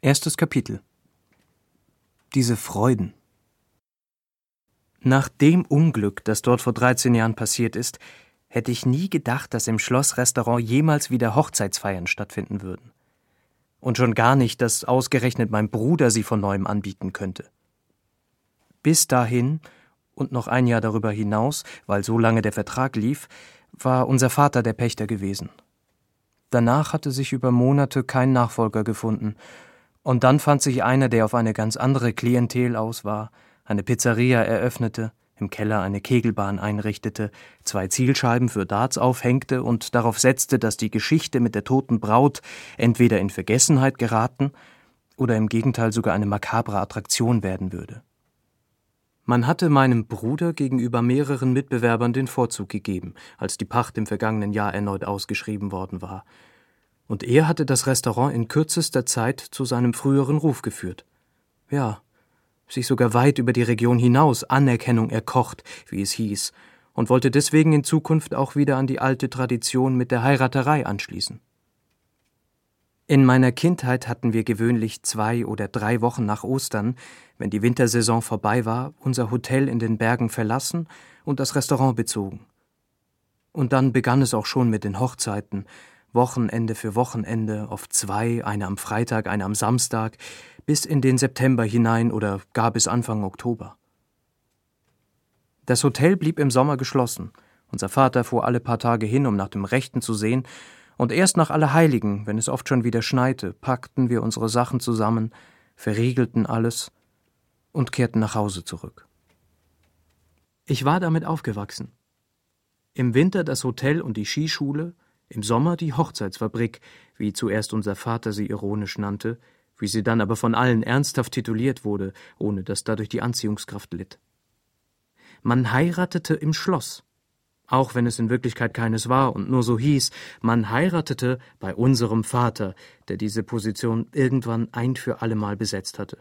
Erstes Kapitel. Diese Freuden. Nach dem Unglück, das dort vor 13 Jahren passiert ist, hätte ich nie gedacht, dass im Schlossrestaurant jemals wieder Hochzeitsfeiern stattfinden würden. Und schon gar nicht, dass ausgerechnet mein Bruder sie von neuem anbieten könnte. Bis dahin und noch ein Jahr darüber hinaus, weil so lange der Vertrag lief, war unser Vater der Pächter gewesen. Danach hatte sich über Monate kein Nachfolger gefunden. Und dann fand sich einer, der auf eine ganz andere Klientel aus war, eine Pizzeria eröffnete, im Keller eine Kegelbahn einrichtete, 2 Zielscheiben für Darts aufhängte und darauf setzte, dass die Geschichte mit der toten Braut entweder in Vergessenheit geraten oder im Gegenteil sogar eine makabre Attraktion werden würde. Man hatte meinem Bruder gegenüber mehreren Mitbewerbern den Vorzug gegeben, als die Pacht im vergangenen Jahr erneut ausgeschrieben worden war. Und er hatte das Restaurant in kürzester Zeit zu seinem früheren Ruf geführt. Ja, sich sogar weit über die Region hinaus Anerkennung erkocht, wie es hieß, und wollte deswegen in Zukunft auch wieder an die alte Tradition mit der Heiraterei anschließen. In meiner Kindheit hatten wir gewöhnlich 2 oder 3 Wochen nach Ostern, wenn die Wintersaison vorbei war, unser Hotel in den Bergen verlassen und das Restaurant bezogen. Und dann begann es auch schon mit den Hochzeiten, Wochenende für Wochenende, oft 2, eine am Freitag, eine am Samstag, bis in den September hinein oder gar bis Anfang Oktober. Das Hotel blieb im Sommer geschlossen. Unser Vater fuhr alle paar Tage hin, um nach dem Rechten zu sehen, und erst nach Allerheiligen, wenn es oft schon wieder schneite, packten wir unsere Sachen zusammen, verriegelten alles und kehrten nach Hause zurück. Ich war damit aufgewachsen. Im Winter das Hotel und die Skischule, im Sommer die Hochzeitsfabrik, wie zuerst unser Vater sie ironisch nannte, wie sie dann aber von allen ernsthaft tituliert wurde, ohne dass dadurch die Anziehungskraft litt. Man heiratete im Schloss, auch wenn es in Wirklichkeit keines war und nur so hieß, man heiratete bei unserem Vater, der diese Position irgendwann ein für allemal besetzt hatte.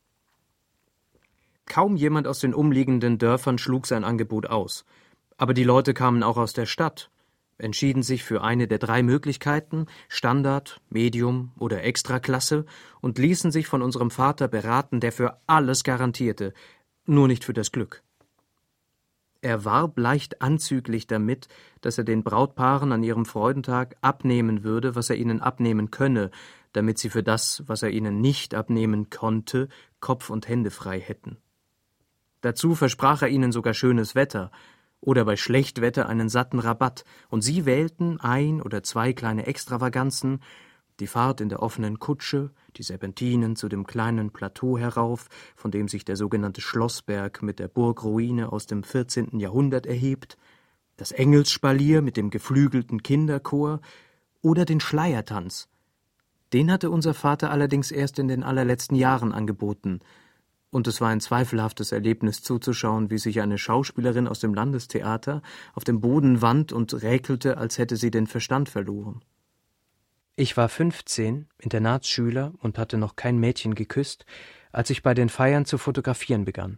Kaum jemand aus den umliegenden Dörfern schlug sein Angebot aus, aber die Leute kamen auch aus der Stadt, entschieden sich für eine der 3 Möglichkeiten, Standard, Medium oder Extraklasse, und ließen sich von unserem Vater beraten, der für alles garantierte, nur nicht für das Glück. Er warb leicht anzüglich damit, dass er den Brautpaaren an ihrem Freudentag abnehmen würde, was er ihnen abnehmen könne, damit sie für das, was er ihnen nicht abnehmen konnte, Kopf und Hände frei hätten. Dazu versprach er ihnen sogar schönes Wetter oder bei Schlechtwetter einen satten Rabatt, und sie wählten 1 oder 2 kleine Extravaganzen, die Fahrt in der offenen Kutsche, die Serpentinen zu dem kleinen Plateau herauf, von dem sich der sogenannte Schlossberg mit der Burgruine aus dem 14. Jahrhundert erhebt, das Engelsspalier mit dem geflügelten Kinderchor oder den Schleiertanz. Den hatte unser Vater allerdings erst in den allerletzten Jahren angeboten, und es war ein zweifelhaftes Erlebnis zuzuschauen, wie sich eine Schauspielerin aus dem Landestheater auf dem Boden wand und räkelte, als hätte sie den Verstand verloren. Ich war 15, Internatsschüler und hatte noch kein Mädchen geküsst, als ich bei den Feiern zu fotografieren begann.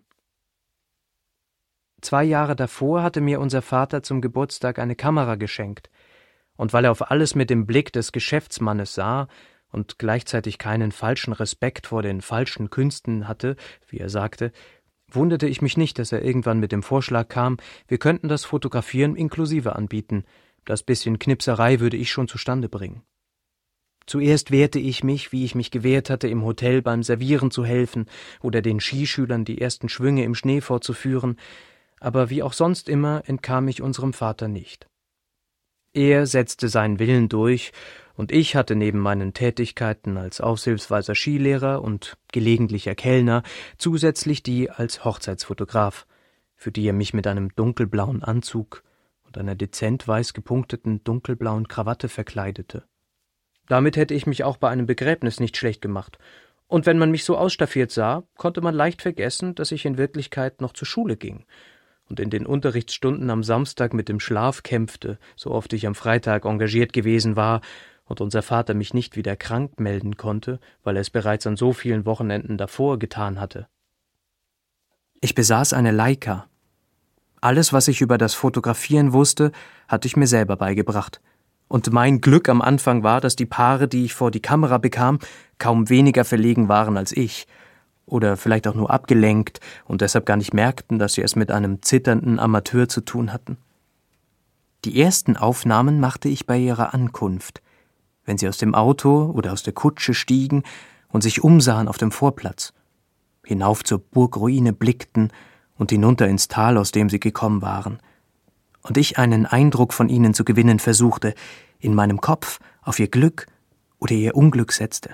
2 Jahre davor hatte mir unser Vater zum Geburtstag eine Kamera geschenkt, und weil er auf alles mit dem Blick des Geschäftsmannes sah und gleichzeitig keinen falschen Respekt vor den falschen Künsten hatte, wie er sagte, wunderte ich mich nicht, dass er irgendwann mit dem Vorschlag kam, wir könnten das Fotografieren inklusive anbieten, das bisschen Knipserei würde ich schon zustande bringen. Zuerst wehrte ich mich, wie ich mich gewehrt hatte, im Hotel beim Servieren zu helfen oder den Skischülern die ersten Schwünge im Schnee vorzuführen, aber wie auch sonst immer entkam ich unserem Vater nicht. Er setzte seinen Willen durch, und ich hatte neben meinen Tätigkeiten als aushilfsweiser Skilehrer und gelegentlicher Kellner zusätzlich die als Hochzeitsfotograf, für die er mich mit einem dunkelblauen Anzug und einer dezent weiß gepunkteten dunkelblauen Krawatte verkleidete. Damit hätte ich mich auch bei einem Begräbnis nicht schlecht gemacht, und wenn man mich so ausstaffiert sah, konnte man leicht vergessen, dass ich in Wirklichkeit noch zur Schule ging und in den Unterrichtsstunden am Samstag mit dem Schlaf kämpfte, so oft ich am Freitag engagiert gewesen war und unser Vater mich nicht wieder krank melden konnte, weil er es bereits an so vielen Wochenenden davor getan hatte. Ich besaß eine Leica. Alles, was ich über das Fotografieren wusste, hatte ich mir selber beigebracht, Und mein Glück am Anfang war, dass die Paare, die ich vor die Kamera bekam, kaum weniger verlegen waren als ich. Oder vielleicht auch nur abgelenkt und deshalb gar nicht merkten, dass sie es mit einem zitternden Amateur zu tun hatten. Die ersten Aufnahmen machte ich bei ihrer Ankunft, wenn sie aus dem Auto oder aus der Kutsche stiegen und sich umsahen auf dem Vorplatz, hinauf zur Burgruine blickten und hinunter ins Tal, aus dem sie gekommen waren, und ich einen Eindruck von ihnen zu gewinnen versuchte, in meinem Kopf auf ihr Glück oder ihr Unglück setzte.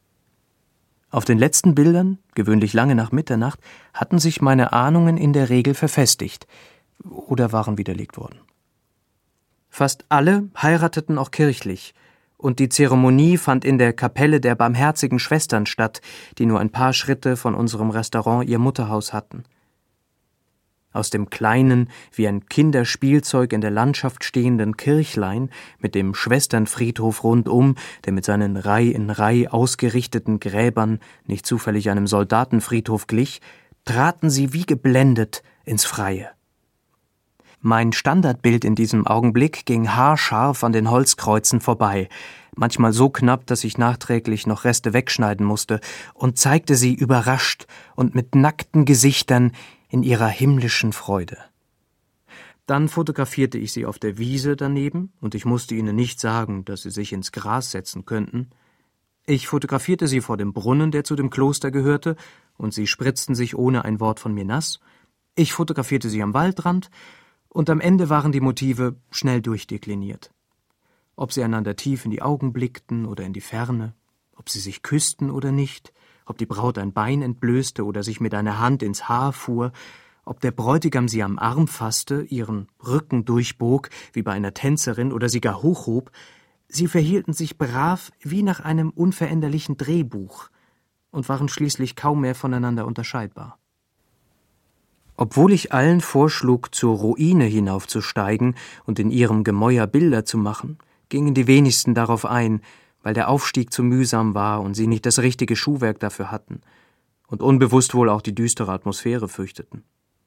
Auf den letzten Bildern, gewöhnlich lange nach Mitternacht, hatten sich meine Ahnungen in der Regel verfestigt oder waren widerlegt worden. Fast alle heirateten auch kirchlich, und die Zeremonie fand in der Kapelle der Barmherzigen Schwestern statt, die nur ein paar Schritte von unserem Restaurant ihr Mutterhaus hatten. Aus dem kleinen, wie ein Kinderspielzeug in der Landschaft stehenden Kirchlein mit dem Schwesternfriedhof rundum, der mit seinen Reih in Reih ausgerichteten Gräbern nicht zufällig einem Soldatenfriedhof glich, traten sie wie geblendet ins Freie. Mein Standardbild in diesem Augenblick ging haarscharf an den Holzkreuzen vorbei, manchmal so knapp, dass ich nachträglich noch Reste wegschneiden musste, und zeigte sie überrascht und mit nackten Gesichtern in ihrer himmlischen Freude. Dann fotografierte ich sie auf der Wiese daneben, und ich musste ihnen nicht sagen, dass sie sich ins Gras setzen könnten. Ich fotografierte sie vor dem Brunnen, der zu dem Kloster gehörte, und sie spritzten sich ohne ein Wort von mir nass. Ich fotografierte sie am Waldrand, und am Ende waren die Motive schnell durchdekliniert. Ob sie einander tief in die Augen blickten oder in die Ferne, ob sie sich küssten oder nicht, ob die Braut ein Bein entblößte oder sich mit einer Hand ins Haar fuhr, ob der Bräutigam sie am Arm fasste, ihren Rücken durchbog, wie bei einer Tänzerin, oder sie gar hochhob, sie verhielten sich brav wie nach einem unveränderlichen Drehbuch und waren schließlich kaum mehr voneinander unterscheidbar. Obwohl ich allen vorschlug, zur Ruine hinaufzusteigen und in ihrem Gemäuer Bilder zu machen, gingen die wenigsten darauf ein, weil der Aufstieg zu mühsam war und sie nicht das richtige Schuhwerk dafür hatten und unbewusst wohl auch die düstere Atmosphäre fürchteten.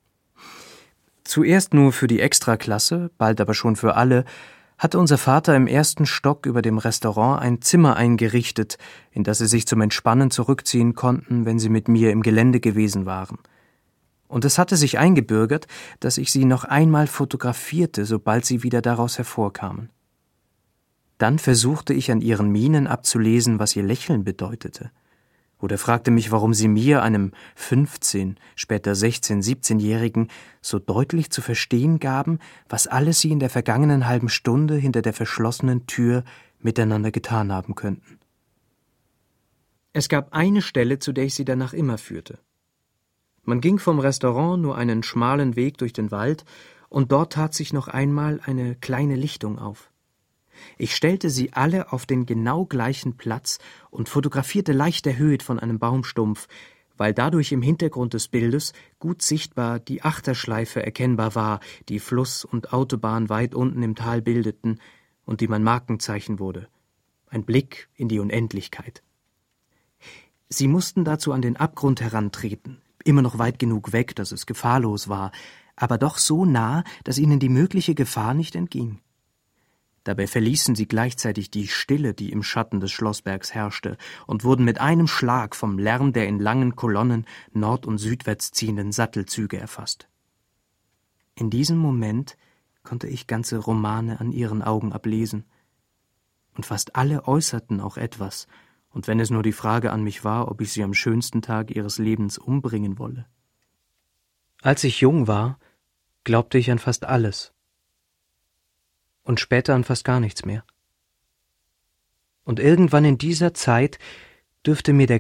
Zuerst nur für die Extraklasse, bald aber schon für alle, hatte unser Vater im ersten Stock über dem Restaurant ein Zimmer eingerichtet, in das sie sich zum Entspannen zurückziehen konnten, wenn sie mit mir im Gelände gewesen waren. Und es hatte sich eingebürgert, dass ich sie noch einmal fotografierte, sobald sie wieder daraus hervorkamen. Dann versuchte ich an ihren Mienen abzulesen, was ihr Lächeln bedeutete, oder fragte mich, warum sie mir, einem 15, später 16-, 17-Jährigen, so deutlich zu verstehen gaben, was alles sie in der vergangenen halben Stunde hinter der verschlossenen Tür miteinander getan haben könnten. Es gab eine Stelle, zu der ich sie danach immer führte. Man ging vom Restaurant nur einen schmalen Weg durch den Wald, und dort tat sich noch einmal eine kleine Lichtung auf. Ich stellte sie alle auf den genau gleichen Platz und fotografierte leicht erhöht von einem Baumstumpf, weil dadurch im Hintergrund des Bildes gut sichtbar die Achterschleife erkennbar war, die Fluss und Autobahn weit unten im Tal bildeten und die mein Markenzeichen wurde. Ein Blick in die Unendlichkeit. Sie mussten dazu an den Abgrund herantreten, immer noch weit genug weg, dass es gefahrlos war, aber doch so nah, dass ihnen die mögliche Gefahr nicht entging. Dabei verließen sie gleichzeitig die Stille, die im Schatten des Schlossbergs herrschte, und wurden mit einem Schlag vom Lärm der in langen Kolonnen nord- und südwärts ziehenden Sattelzüge erfasst. In diesem Moment konnte ich ganze Romane an ihren Augen ablesen. Und fast alle äußerten auch etwas, und wenn es nur die Frage an mich war, ob ich sie am schönsten Tag ihres Lebens umbringen wolle. Als ich jung war, glaubte ich an fast alles. Und später an fast gar nichts mehr. Und irgendwann in dieser Zeit dürfte mir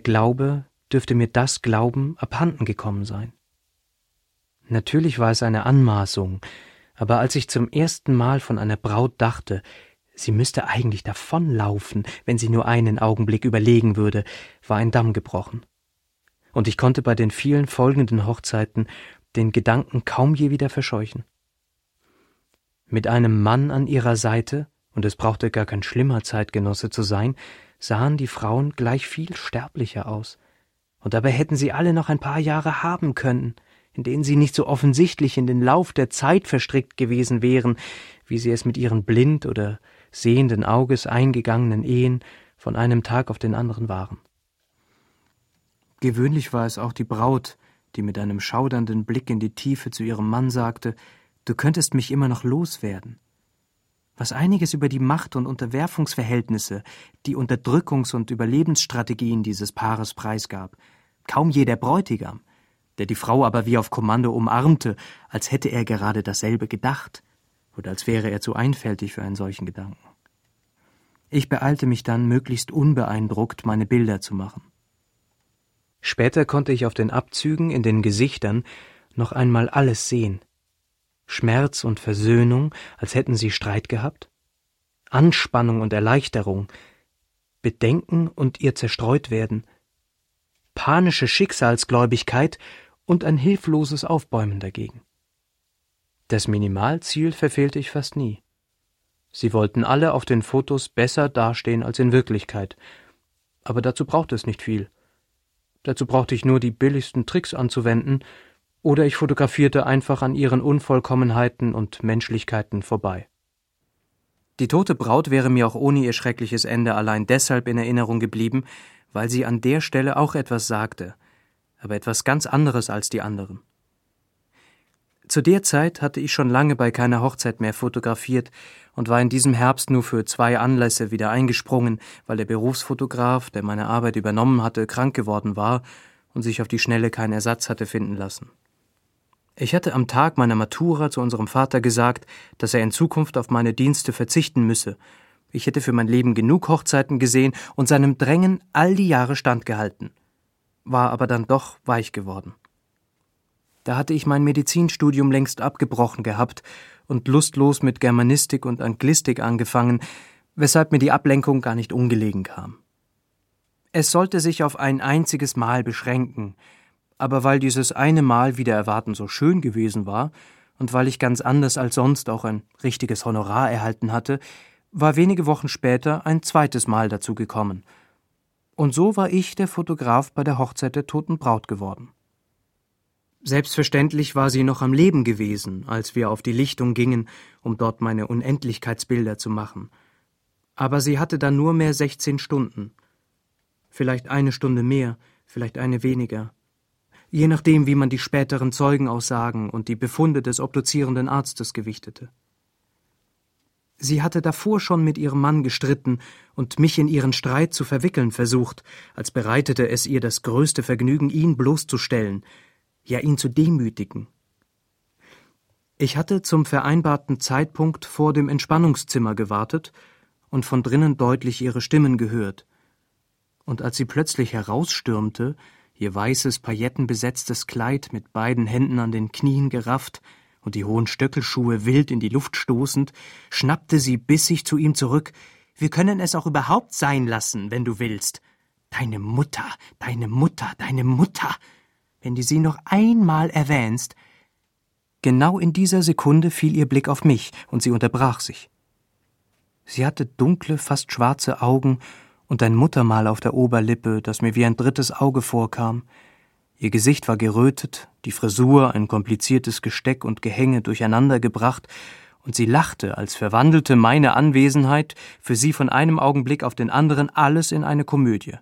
das Glauben abhanden gekommen sein. Natürlich war es eine Anmaßung, aber als ich zum ersten Mal von einer Braut dachte, sie müsste eigentlich davonlaufen, wenn sie nur einen Augenblick überlegen würde, war ein Damm gebrochen. Und ich konnte bei den vielen folgenden Hochzeiten den Gedanken kaum je wieder verscheuchen. Mit einem Mann an ihrer Seite, und es brauchte gar kein schlimmer Zeitgenosse zu sein, sahen die Frauen gleich viel sterblicher aus. Und dabei hätten sie alle noch ein paar Jahre haben können, in denen sie nicht so offensichtlich in den Lauf der Zeit verstrickt gewesen wären, wie sie es mit ihren blind oder sehenden Auges eingegangenen Ehen von einem Tag auf den anderen waren. Gewöhnlich war es auch die Braut, die mit einem schaudernden Blick in die Tiefe zu ihrem Mann sagte: »Du könntest mich immer noch loswerden.« Was einiges über die Macht- und Unterwerfungsverhältnisse, die Unterdrückungs- und Überlebensstrategien dieses Paares preisgab. Kaum je der Bräutigam, der die Frau aber wie auf Kommando umarmte, als hätte er gerade dasselbe gedacht oder als wäre er zu einfältig für einen solchen Gedanken. Ich beeilte mich dann, möglichst unbeeindruckt meine Bilder zu machen. Später konnte ich auf den Abzügen, in den Gesichtern, noch einmal alles sehen. Schmerz und Versöhnung, als hätten sie Streit gehabt, Anspannung und Erleichterung, Bedenken und ihr Zerstreutwerden, panische Schicksalsgläubigkeit und ein hilfloses Aufbäumen dagegen. Das Minimalziel verfehlte ich fast nie. Sie wollten alle auf den Fotos besser dastehen als in Wirklichkeit, aber dazu brauchte es nicht viel. Dazu brauchte ich nur die billigsten Tricks anzuwenden, oder ich fotografierte einfach an ihren Unvollkommenheiten und Menschlichkeiten vorbei. Die tote Braut wäre mir auch ohne ihr schreckliches Ende allein deshalb in Erinnerung geblieben, weil sie an der Stelle auch etwas sagte, aber etwas ganz anderes als die anderen. Zu der Zeit hatte ich schon lange bei keiner Hochzeit mehr fotografiert und war in diesem Herbst nur für 2 Anlässe wieder eingesprungen, weil der Berufsfotograf, der meine Arbeit übernommen hatte, krank geworden war und sich auf die Schnelle keinen Ersatz hatte finden lassen. Ich hatte am Tag meiner Matura zu unserem Vater gesagt, dass er in Zukunft auf meine Dienste verzichten müsse. Ich hätte für mein Leben genug Hochzeiten gesehen und seinem Drängen all die Jahre standgehalten, war aber dann doch weich geworden. Da hatte ich mein Medizinstudium längst abgebrochen gehabt und lustlos mit Germanistik und Anglistik angefangen, weshalb mir die Ablenkung gar nicht ungelegen kam. Es sollte sich auf ein einziges Mal beschränken, aber weil dieses eine Mal wider Erwarten so schön gewesen war und weil ich ganz anders als sonst auch ein richtiges Honorar erhalten hatte, war wenige Wochen später ein zweites Mal dazu gekommen. Und so war ich der Fotograf bei der Hochzeit der toten Braut geworden. Selbstverständlich war sie noch am Leben gewesen, als wir auf die Lichtung gingen, um dort meine Unendlichkeitsbilder zu machen. Aber sie hatte dann nur mehr 16 Stunden. Vielleicht eine Stunde mehr, vielleicht eine weniger. Je nachdem, wie man die späteren Zeugenaussagen und die Befunde des obduzierenden Arztes gewichtete. Sie hatte davor schon mit ihrem Mann gestritten und mich in ihren Streit zu verwickeln versucht, als bereitete es ihr das größte Vergnügen, ihn bloßzustellen, ja ihn zu demütigen. Ich hatte zum vereinbarten Zeitpunkt vor dem Entspannungszimmer gewartet und von drinnen deutlich ihre Stimmen gehört. Und als sie plötzlich herausstürmte, ihr weißes, paillettenbesetztes Kleid mit beiden Händen an den Knien gerafft und die hohen Stöckelschuhe wild in die Luft stoßend, schnappte sie bissig zu ihm zurück: »Wir können es auch überhaupt sein lassen, wenn du willst. Deine Mutter, deine Mutter, deine Mutter. Wenn du sie noch einmal erwähnst.« Genau in dieser Sekunde fiel ihr Blick auf mich, und sie unterbrach sich. Sie hatte dunkle, fast schwarze Augen und ein Muttermal auf der Oberlippe, das mir wie ein drittes Auge vorkam. Ihr Gesicht war gerötet, die Frisur ein kompliziertes Gesteck und Gehänge durcheinandergebracht, und sie lachte, als verwandelte meine Anwesenheit für sie von einem Augenblick auf den anderen alles in eine Komödie.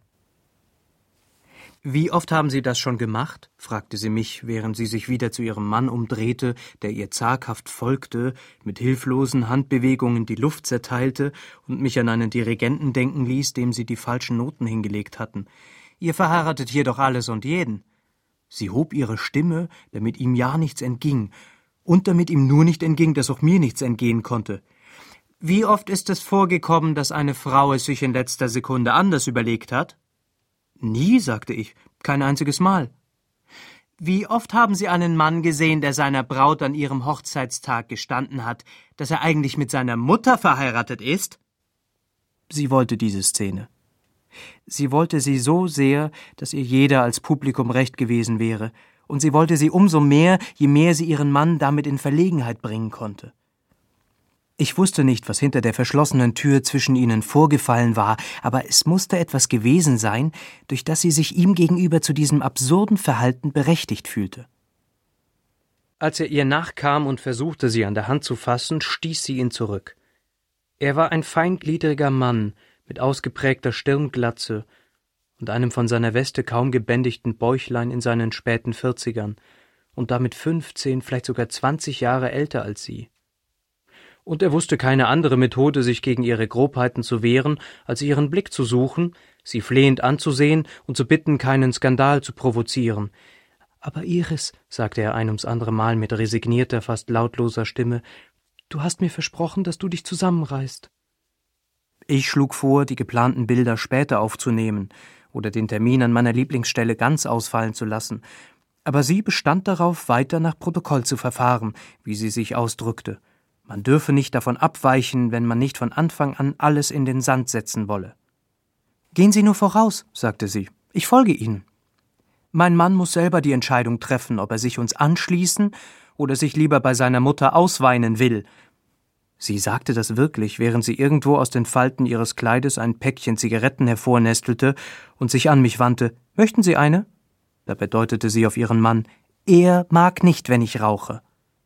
»Wie oft haben Sie das schon gemacht?« fragte sie mich, während sie sich wieder zu ihrem Mann umdrehte, der ihr zaghaft folgte, mit hilflosen Handbewegungen die Luft zerteilte und mich an einen Dirigenten denken ließ, dem sie die falschen Noten hingelegt hatten. »Ihr verheiratet hier doch alles und jeden.« Sie hob ihre Stimme, damit ihm ja nichts entging, und damit ihm nur nicht entging, dass auch mir nichts entgehen konnte. »Wie oft ist es vorgekommen, dass eine Frau es sich in letzter Sekunde anders überlegt hat?« »Nie«, sagte ich, »kein einziges Mal.« »Wie oft haben Sie einen Mann gesehen, der seiner Braut an ihrem Hochzeitstag gestanden hat, dass er eigentlich mit seiner Mutter verheiratet ist?« Sie wollte diese Szene. Sie wollte sie so sehr, dass ihr jeder als Publikum recht gewesen wäre, und sie wollte sie umso mehr, je mehr sie ihren Mann damit in Verlegenheit bringen konnte. Ich wusste nicht, was hinter der verschlossenen Tür zwischen ihnen vorgefallen war, aber es musste etwas gewesen sein, durch das sie sich ihm gegenüber zu diesem absurden Verhalten berechtigt fühlte. Als er ihr nachkam und versuchte, sie an der Hand zu fassen, stieß sie ihn zurück. Er war ein feingliedriger Mann mit ausgeprägter Stirnglatze und einem von seiner Weste kaum gebändigten Bäuchlein in seinen späten 40ern und damit 15, vielleicht sogar 20 Jahre älter als sie. Und er wusste keine andere Methode, sich gegen ihre Grobheiten zu wehren, als ihren Blick zu suchen, sie flehend anzusehen und zu bitten, keinen Skandal zu provozieren. »Aber Iris«, sagte er ein ums andere Mal mit resignierter, fast lautloser Stimme, »du hast mir versprochen, dass du dich zusammenreißt.« Ich schlug vor, die geplanten Bilder später aufzunehmen oder den Termin an meiner Lieblingsstelle ganz ausfallen zu lassen, aber sie bestand darauf, weiter nach Protokoll zu verfahren, wie sie sich ausdrückte. Man dürfe nicht davon abweichen, wenn man nicht von Anfang an alles in den Sand setzen wolle. »Gehen Sie nur voraus«, sagte sie, »ich folge Ihnen. Mein Mann muss selber die Entscheidung treffen, ob er sich uns anschließen oder sich lieber bei seiner Mutter ausweinen will.« Sie sagte das wirklich, während sie irgendwo aus den Falten ihres Kleides ein Päckchen Zigaretten hervornestelte und sich an mich wandte. »Möchten Sie eine?« Dabei deutete sie auf ihren Mann. »Er mag nicht, wenn ich rauche.«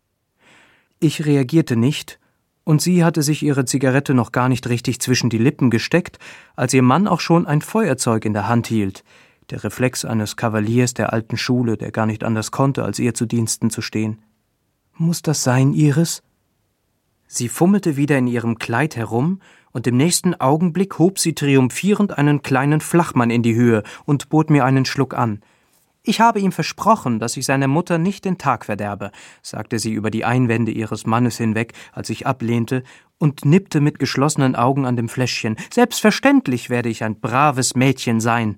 Ich reagierte nicht, und sie hatte sich ihre Zigarette noch gar nicht richtig zwischen die Lippen gesteckt, als ihr Mann auch schon ein Feuerzeug in der Hand hielt, der Reflex eines Kavaliers der alten Schule, der gar nicht anders konnte, als ihr zu Diensten zu stehen. »Muss das sein, Iris?« Sie fummelte wieder in ihrem Kleid herum, und im nächsten Augenblick hob sie triumphierend einen kleinen Flachmann in die Höhe und bot mir einen Schluck an. »Ich habe ihm versprochen, dass ich seiner Mutter nicht den Tag verderbe«, sagte sie über die Einwände ihres Mannes hinweg, als ich ablehnte, und nippte mit geschlossenen Augen an dem Fläschchen. »Selbstverständlich werde ich ein braves Mädchen sein.«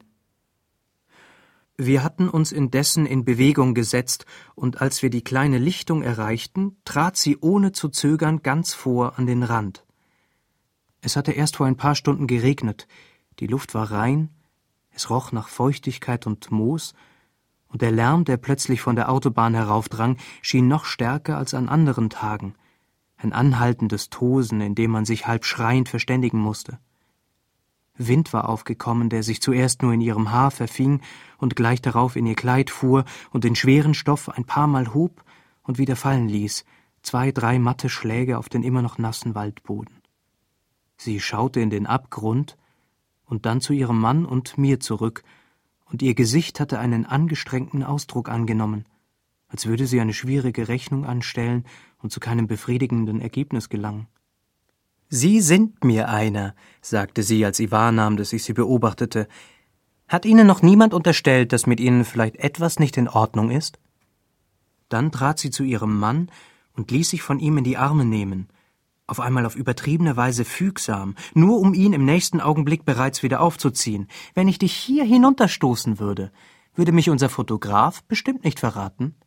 Wir hatten uns indessen in Bewegung gesetzt, und als wir die kleine Lichtung erreichten, trat sie ohne zu zögern ganz vor an den Rand. Es hatte erst vor ein paar Stunden geregnet, die Luft war rein, es roch nach Feuchtigkeit und Moos, und der Lärm, der plötzlich von der Autobahn heraufdrang, schien noch stärker als an anderen Tagen, ein anhaltendes Tosen, in dem man sich halb schreiend verständigen musste. Wind war aufgekommen, der sich zuerst nur in ihrem Haar verfing und gleich darauf in ihr Kleid fuhr und den schweren Stoff ein paar Mal hob und wieder fallen ließ, 2, 3 matte Schläge auf den immer noch nassen Waldboden. Sie schaute in den Abgrund und dann zu ihrem Mann und mir zurück, und ihr Gesicht hatte einen angestrengten Ausdruck angenommen, als würde sie eine schwierige Rechnung anstellen und zu keinem befriedigenden Ergebnis gelangen. »Sie sind mir einer«, sagte sie, als sie wahrnahm, dass ich sie beobachtete. »Hat Ihnen noch niemand unterstellt, dass mit Ihnen vielleicht etwas nicht in Ordnung ist?« Dann trat sie zu ihrem Mann und ließ sich von ihm in die Arme nehmen, auf einmal auf übertriebene Weise fügsam, nur um ihn im nächsten Augenblick bereits wieder aufzuziehen. »Wenn ich dich hier hinunterstoßen würde, würde mich unser Fotograf bestimmt nicht verraten.«